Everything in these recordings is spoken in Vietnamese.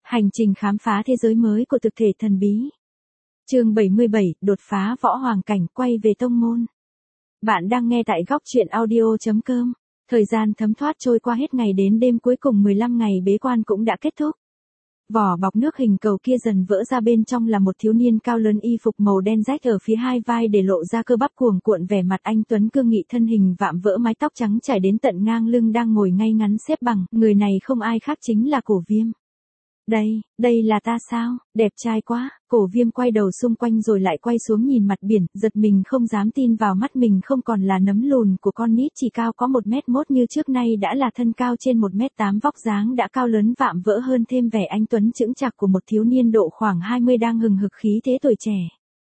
Hành trình khám phá thế giới mới của thực thể thần bí. Chương 77, đột phá võ hoàng cảnh, quay về tông môn. Bạn đang nghe tại góc truyện audio.com. Thời gian thấm thoát trôi qua hết ngày đến đêm, cuối cùng 15 ngày bế quan cũng đã kết thúc. Vỏ bọc nước hình cầu kia dần vỡ ra, bên trong là một thiếu niên cao lớn, y phục màu đen rách ở phía hai vai để lộ ra cơ bắp cuồn cuộn, vẻ mặt anh tuấn cương nghị, thân hình vạm vỡ, mái tóc trắng trải đến tận ngang lưng, đang ngồi ngay ngắn xếp bằng. Người này không ai khác chính là Cổ Viêm. Đây là ta sao, đẹp trai quá. Cổ Viêm quay đầu xung quanh rồi lại quay xuống nhìn mặt biển, giật mình không dám tin vào mắt mình, không còn là nấm lùn của con nít chỉ cao có 1m1 như trước, nay đã là thân cao trên 1m8, vóc dáng đã cao lớn vạm vỡ hơn, thêm vẻ anh tuấn chững chạc của một thiếu niên độ khoảng 20 đang hừng hực khí thế tuổi trẻ.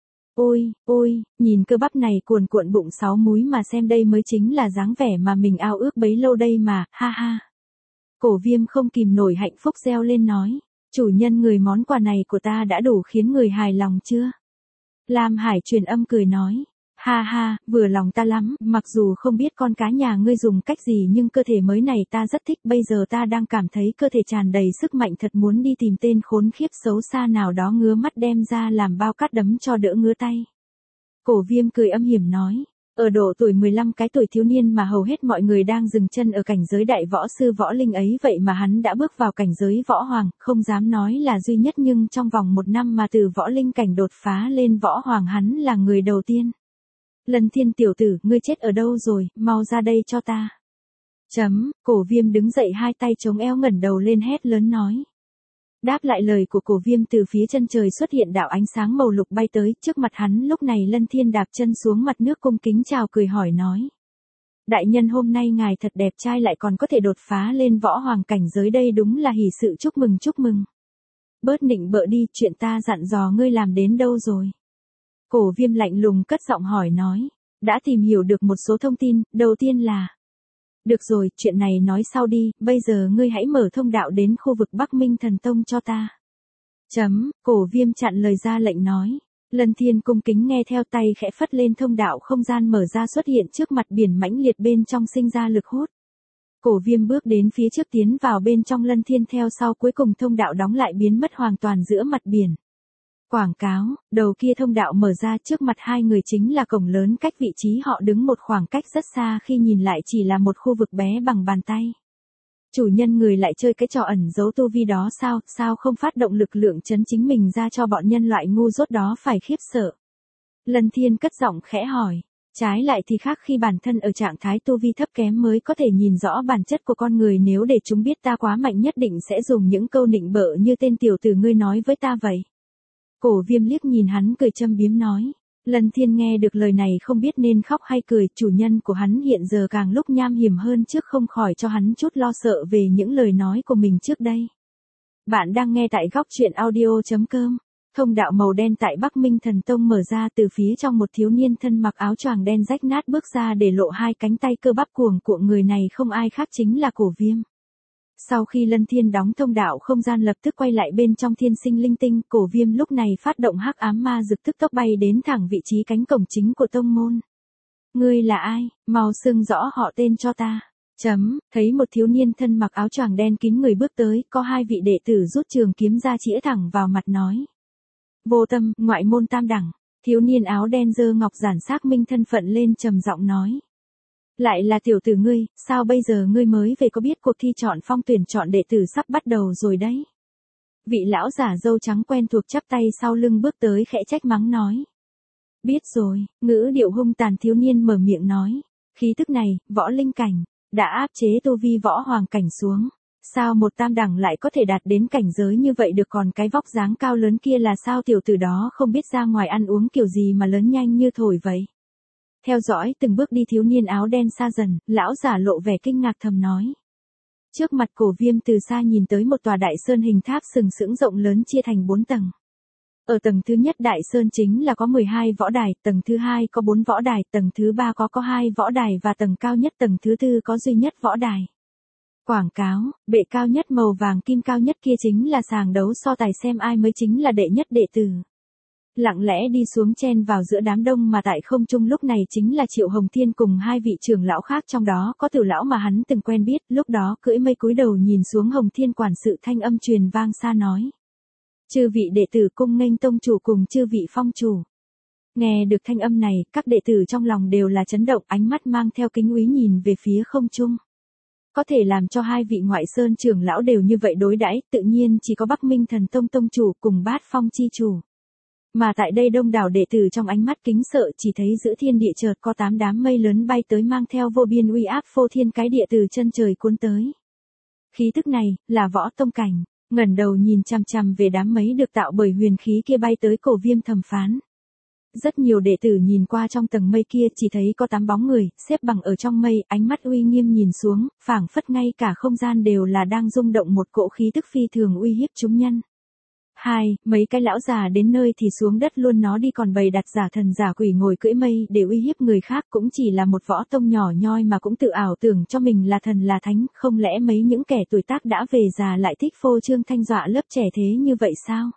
Ôi, nhìn cơ bắp này cuồn cuộn, bụng 6 múi mà xem, đây mới chính là dáng vẻ mà mình ao ước bấy lâu đây mà, ha ha. Cổ Viêm không kìm nổi hạnh phúc reo lên nói. Chủ nhân, người món quà này của ta đã đủ khiến người hài lòng chưa? Lam Hải truyền âm cười nói. Ha ha, vừa lòng ta lắm, mặc dù không biết con cá nhà ngươi dùng cách gì nhưng cơ thể mới này ta rất thích, bây giờ ta đang cảm thấy cơ thể tràn đầy sức mạnh, thật muốn đi tìm tên khốn khiếp xấu xa nào đó ngứa mắt đem ra làm bao cát đấm cho đỡ ngứa tay. Cổ Viêm cười âm hiểm nói. Ở độ tuổi 15, cái tuổi thiếu niên mà hầu hết mọi người đang dừng chân ở cảnh giới đại võ sư võ linh ấy, vậy mà hắn đã bước vào cảnh giới võ hoàng, không dám nói là duy nhất nhưng trong vòng 1 năm mà từ võ linh cảnh đột phá lên võ hoàng, hắn là người đầu tiên. Lân Thiên tiểu tử, ngươi chết ở đâu rồi, mau ra đây cho ta. Cổ Viêm đứng dậy, hai tay chống eo ngẩng đầu lên hét lớn nói. Đáp lại lời của Cổ Viêm, từ phía chân trời xuất hiện đạo ánh sáng màu lục bay tới, trước mặt hắn lúc này Lân Thiên đạp chân xuống mặt nước, cung kính chào cười hỏi nói. Đại nhân, hôm nay ngài thật đẹp trai, lại còn có thể đột phá lên võ hoàng cảnh giới, đây đúng là hỷ sự, chúc mừng. Bớt nịnh bợ đi, chuyện ta dặn dò ngươi làm đến đâu rồi? Cổ Viêm lạnh lùng cất giọng hỏi nói. Đã tìm hiểu được một số thông tin, đầu tiên là. Được rồi, chuyện này nói sau đi, bây giờ ngươi hãy mở thông đạo đến khu vực Bắc Minh Thần Tông cho ta. Cổ Viêm chặn lời ra lệnh nói. Lân Thiên cung kính nghe theo, tay khẽ phất lên, thông đạo không gian mở ra, xuất hiện trước mặt biển mãnh liệt, bên trong sinh ra lực hút. Cổ Viêm bước đến phía trước, tiến vào bên trong, Lân Thiên theo sau, cuối cùng thông đạo đóng lại, biến mất hoàn toàn giữa mặt biển. Quảng cáo, đầu kia thông đạo mở ra, trước mặt hai người chính là cổng lớn, cách vị trí họ đứng một khoảng cách rất xa, khi nhìn lại chỉ là một khu vực bé bằng bàn tay. Chủ nhân, người lại chơi cái trò ẩn giấu tu vi đó sao không phát động lực lượng chấn chính mình ra cho bọn nhân loại ngu dốt đó phải khiếp sợ. Lân Thiên cất giọng khẽ hỏi. Trái lại thì khác, khi bản thân ở trạng thái tu vi thấp kém mới có thể nhìn rõ bản chất của con người, nếu để chúng biết ta quá mạnh nhất định sẽ dùng những câu nịnh bợ như tên tiểu tử ngươi nói với ta vậy. Cổ Viêm liếc nhìn hắn cười châm biếm nói. Lân Thiên nghe được lời này không biết nên khóc hay cười, chủ nhân của hắn hiện giờ càng lúc nham hiểm hơn trước, không khỏi cho hắn chút lo sợ về những lời nói của mình trước đây. Bạn đang nghe tại góc truyện audio.com. Thông đạo màu đen tại Bắc Minh Thần Tông mở ra, từ phía trong một thiếu niên thân mặc áo choàng đen rách nát bước ra, để lộ hai cánh tay cơ bắp cuồng cuộn, người này không ai khác chính là Cổ Viêm. Sau khi Lân Thiên đóng thông đạo không gian, lập tức quay lại bên trong thiên sinh linh tinh, Cổ Viêm lúc này phát động hắc ám ma dực, tức tốc bay đến thẳng vị trí cánh cổng chính của tông môn. Ngươi là ai, mau xưng rõ họ tên cho ta. Thấy một thiếu niên thân mặc áo choàng đen kín người bước tới, có hai vị đệ tử rút trường kiếm ra chĩa thẳng vào mặt nói. Vô Tâm, ngoại môn tam đẳng. Thiếu niên áo đen giơ ngọc giản xác minh thân phận lên, trầm giọng nói. Lại là tiểu tử ngươi, sao bây giờ ngươi mới về, có biết cuộc thi chọn phong tuyển chọn đệ tử sắp bắt đầu rồi đấy. Vị lão giả râu trắng quen thuộc chắp tay sau lưng bước tới, khẽ trách mắng nói. Biết rồi, ngữ điệu hung tàn, thiếu niên mở miệng nói. Khí tức này, võ linh cảnh, đã áp chế tu vi võ hoàng cảnh xuống. Sao một tam đẳng lại có thể đạt đến cảnh giới như vậy được, còn cái vóc dáng cao lớn kia là sao, tiểu tử đó không biết ra ngoài ăn uống kiểu gì mà lớn nhanh như thổi vậy. Theo dõi từng bước đi thiếu niên áo đen xa dần, lão giả lộ vẻ kinh ngạc thầm nói. Trước mặt Cổ Viêm từ xa nhìn tới một tòa đại sơn hình tháp sừng sững rộng lớn, chia thành 4 tầng. Ở tầng thứ nhất đại sơn chính là có 12 võ đài, tầng thứ hai có 4 võ đài, tầng thứ ba có 2 võ đài và tầng cao nhất tầng thứ tư có duy nhất võ đài. Quảng cáo, bệ cao nhất màu vàng kim cao nhất kia chính là sàng đấu so tài xem ai mới chính là đệ nhất đệ tử. lặng lẽ đi xuống chen vào giữa đám đông mà tại không trung lúc này chính là Triệu Hồng Thiên cùng hai vị trưởng lão khác trong đó có Tử lão mà hắn từng quen biết, lúc đó cưỡi mây cúi đầu nhìn xuống Hồng Thiên quản sự thanh âm truyền vang xa nói. Chư vị đệ tử cung nghênh tông chủ cùng chư vị phong chủ. Nghe được thanh âm này, các đệ tử trong lòng đều là chấn động, ánh mắt mang theo kính úy nhìn về phía không trung. Có thể làm cho hai vị ngoại sơn trưởng lão đều như vậy đối đãi, tự nhiên chỉ có Bắc Minh Thần Tông tông chủ cùng Bát Phong chi chủ. Mà tại đây đông đảo đệ tử trong ánh mắt kính sợ chỉ thấy giữa thiên địa chợt có 8 đám mây lớn bay tới mang theo vô biên uy áp phô thiên cái địa từ chân trời cuốn tới. Khí tức này, là võ tông cảnh, ngẩng đầu nhìn chằm chằm về đám mây được tạo bởi huyền khí kia bay tới Cổ Viêm thầm phán. Rất nhiều đệ tử nhìn qua trong tầng mây kia chỉ thấy có 8 bóng người, xếp bằng ở trong mây, ánh mắt uy nghiêm nhìn xuống, phảng phất ngay cả không gian đều là đang rung động một cỗ khí tức phi thường uy hiếp chúng nhân. Mấy cái lão già đến nơi thì xuống đất luôn, nó đi còn bày đặt giả thần giả quỷ ngồi cưỡi mây để uy hiếp người khác, cũng chỉ là một võ tông nhỏ nhoi mà cũng tự ảo tưởng cho mình là thần là thánh, không lẽ mấy những kẻ tuổi tác đã về già lại thích phô trương thanh dọa lớp trẻ thế như vậy sao?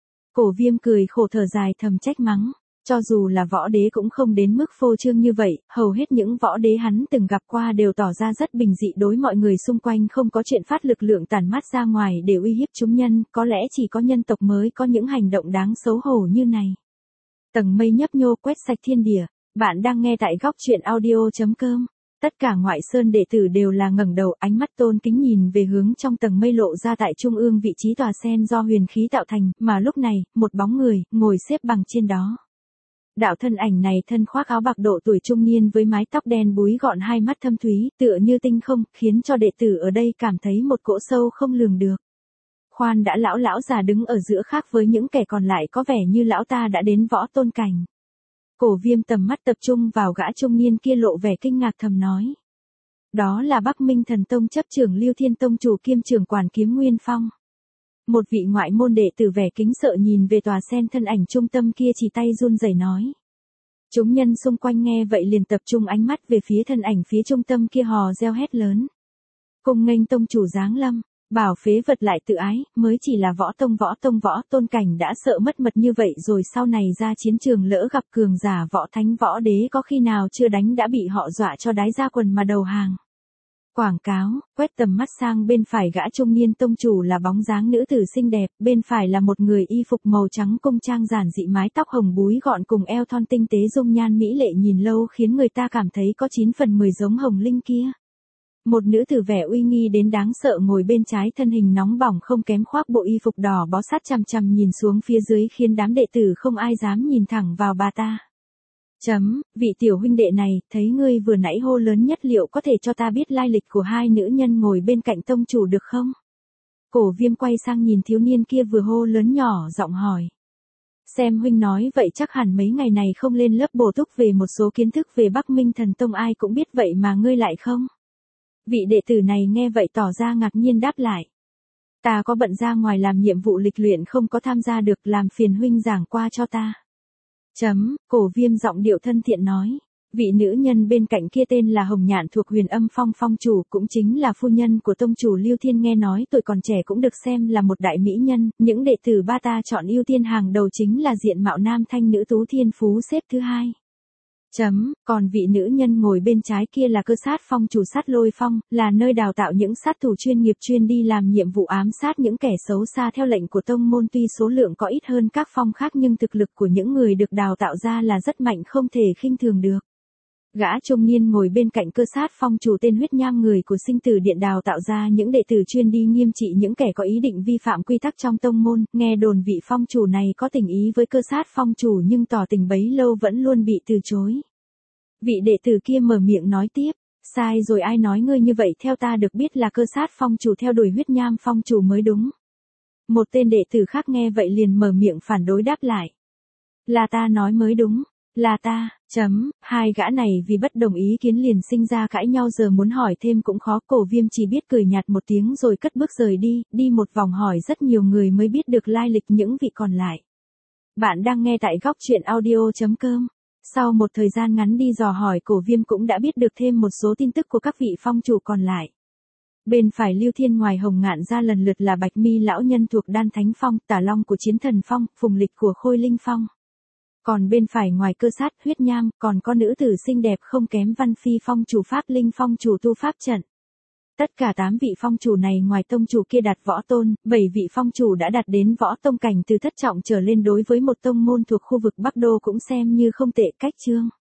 Cổ Viêm cười khổ thở dài thầm trách mắng. Cho dù là võ đế cũng không đến mức phô trương như vậy, hầu hết những võ đế hắn từng gặp qua đều tỏ ra rất bình dị đối mọi người xung quanh, không có chuyện phát lực lượng tản mát ra ngoài để uy hiếp chúng nhân, có lẽ chỉ có nhân tộc mới có những hành động đáng xấu hổ như này. Tầng mây nhấp nhô quét sạch thiên địa, bạn đang nghe tại góc truyện audio.com. Tất cả ngoại sơn đệ tử đều là ngẩng đầu, ánh mắt tôn kính nhìn về hướng trong tầng mây lộ ra tại trung ương vị trí tòa sen do huyền khí tạo thành, mà lúc này, một bóng người ngồi xếp bằng trên đó. Đạo thân ảnh này thân khoác áo bạc độ tuổi trung niên với mái tóc đen búi gọn, hai mắt thâm thúy, tựa như tinh không, khiến cho đệ tử ở đây cảm thấy một cỗ sâu không lường được. Khoan đã, lão già đứng ở giữa khác với những kẻ còn lại có vẻ như lão ta đã đến võ tôn cảnh. Cổ Viêm tầm mắt tập trung vào gã trung niên kia lộ vẻ kinh ngạc thầm nói. Đó là Bắc Minh Thần Tông chấp trưởng Lưu Thiên Tông chủ kiêm trưởng quản Kiếm Nguyên Phong. Một vị ngoại môn đệ tử vẻ kính sợ nhìn về tòa sen thân ảnh trung tâm kia chỉ tay run rẩy nói. Chúng nhân xung quanh nghe vậy liền tập trung ánh mắt về phía thân ảnh phía trung tâm kia hò reo hét lớn. Cùng nghênh tông chủ giáng lâm, bảo phế vật lại tự ái, mới chỉ là võ tôn cảnh đã sợ mất mật như vậy rồi sau này ra chiến trường lỡ gặp cường giả võ thánh võ đế có khi nào chưa đánh đã bị họ dọa cho đái ra quần mà đầu hàng. Quảng cáo, quét tầm mắt sang bên phải gã trung niên tông chủ là bóng dáng nữ tử xinh đẹp, bên phải là một người y phục màu trắng cung trang giản dị, mái tóc hồng búi gọn cùng eo thon tinh tế, dung nhan mỹ lệ nhìn lâu khiến người ta cảm thấy có 9 phần 10 giống Hồng Linh kia. Một nữ tử vẻ uy nghi đến đáng sợ ngồi bên trái, thân hình nóng bỏng không kém, khoác bộ y phục đỏ bó sát chằm chằm nhìn xuống phía dưới khiến đám đệ tử không ai dám nhìn thẳng vào bà ta. Vị tiểu huynh đệ này, thấy ngươi vừa nãy hô lớn nhất, liệu có thể cho ta biết lai lịch của hai nữ nhân ngồi bên cạnh tông chủ được không? Cổ Viêm quay sang nhìn thiếu niên kia vừa hô lớn nhỏ giọng hỏi. Xem huynh nói vậy chắc hẳn mấy ngày này không lên lớp bổ túc về một số kiến thức về Bắc Minh Thần Tông, ai cũng biết vậy mà ngươi lại không? Vị đệ tử này nghe vậy tỏ ra ngạc nhiên đáp lại. Ta có bận ra ngoài làm nhiệm vụ lịch luyện không có tham gia được, làm phiền huynh giảng qua cho ta. Cổ Viêm giọng điệu thân thiện nói. Vị nữ nhân bên cạnh kia tên là Hồng Nhạn, thuộc Huyền Âm Phong phong chủ, cũng chính là phu nhân của tông chủ Lưu Thiên, nghe nói tuổi còn trẻ cũng được xem là một đại mỹ nhân, những đệ tử ba ta chọn ưu tiên hàng đầu chính là diện mạo nam thanh nữ tú, thiên phú xếp thứ 2. Còn vị nữ nhân ngồi bên trái kia là Cơ Sát Phong chủ Sát Lôi Phong, là nơi đào tạo những sát thủ chuyên nghiệp chuyên đi làm nhiệm vụ ám sát những kẻ xấu xa theo lệnh của tông môn, tuy số lượng có ít hơn các phong khác nhưng thực lực của những người được đào tạo ra là rất mạnh, không thể khinh thường được. Gã trung niên ngồi bên cạnh Cơ Sát Phong chủ tên Huyết Nham, người của Sinh Tử Điện đào tạo ra những đệ tử chuyên đi nghiêm trị những kẻ có ý định vi phạm quy tắc trong tông môn, nghe đồn vị phong chủ này có tình ý với Cơ Sát Phong chủ nhưng tỏ tình bấy lâu vẫn luôn bị từ chối. Vị đệ tử kia mở miệng nói tiếp, sai rồi, ai nói ngươi như vậy, theo ta được biết là Cơ Sát Phong chủ theo đuổi Huyết Nham Phong chủ mới đúng. Một tên đệ tử khác nghe vậy liền mở miệng phản đối đáp lại. Là ta nói mới đúng. Là ta. Hai gã này vì bất đồng ý kiến liền sinh ra cãi nhau, giờ muốn hỏi thêm cũng khó. Cổ Viêm chỉ biết cười nhạt một tiếng rồi cất bước rời đi một vòng hỏi rất nhiều người mới biết được lai lịch những vị còn lại. Bạn đang nghe tại góc truyện audio.com. Sau một thời gian ngắn đi dò hỏi, Cổ Viêm cũng đã biết được thêm một số tin tức của các vị phong chủ còn lại. Bên phải Lưu Thiên ngoài Hồng Ngạn ra lần lượt là Bạch Mi lão nhân thuộc Đan Thánh Phong, Tả Long của Chiến Thần Phong, Phùng Lịch của Khôi Linh Phong. Còn bên phải ngoài cơ sát huyết nham, còn có nữ tử xinh đẹp không kém Văn Phi phong chủ Pháp Linh phong chủ tu pháp trận. Tất cả 8 vị phong chủ này ngoài tông chủ kia đạt võ tôn, 7 vị phong chủ đã đạt đến võ tông cảnh từ thất trọng trở lên, đối với một tông môn thuộc khu vực Bắc Đô cũng xem như không tệ. Cách chương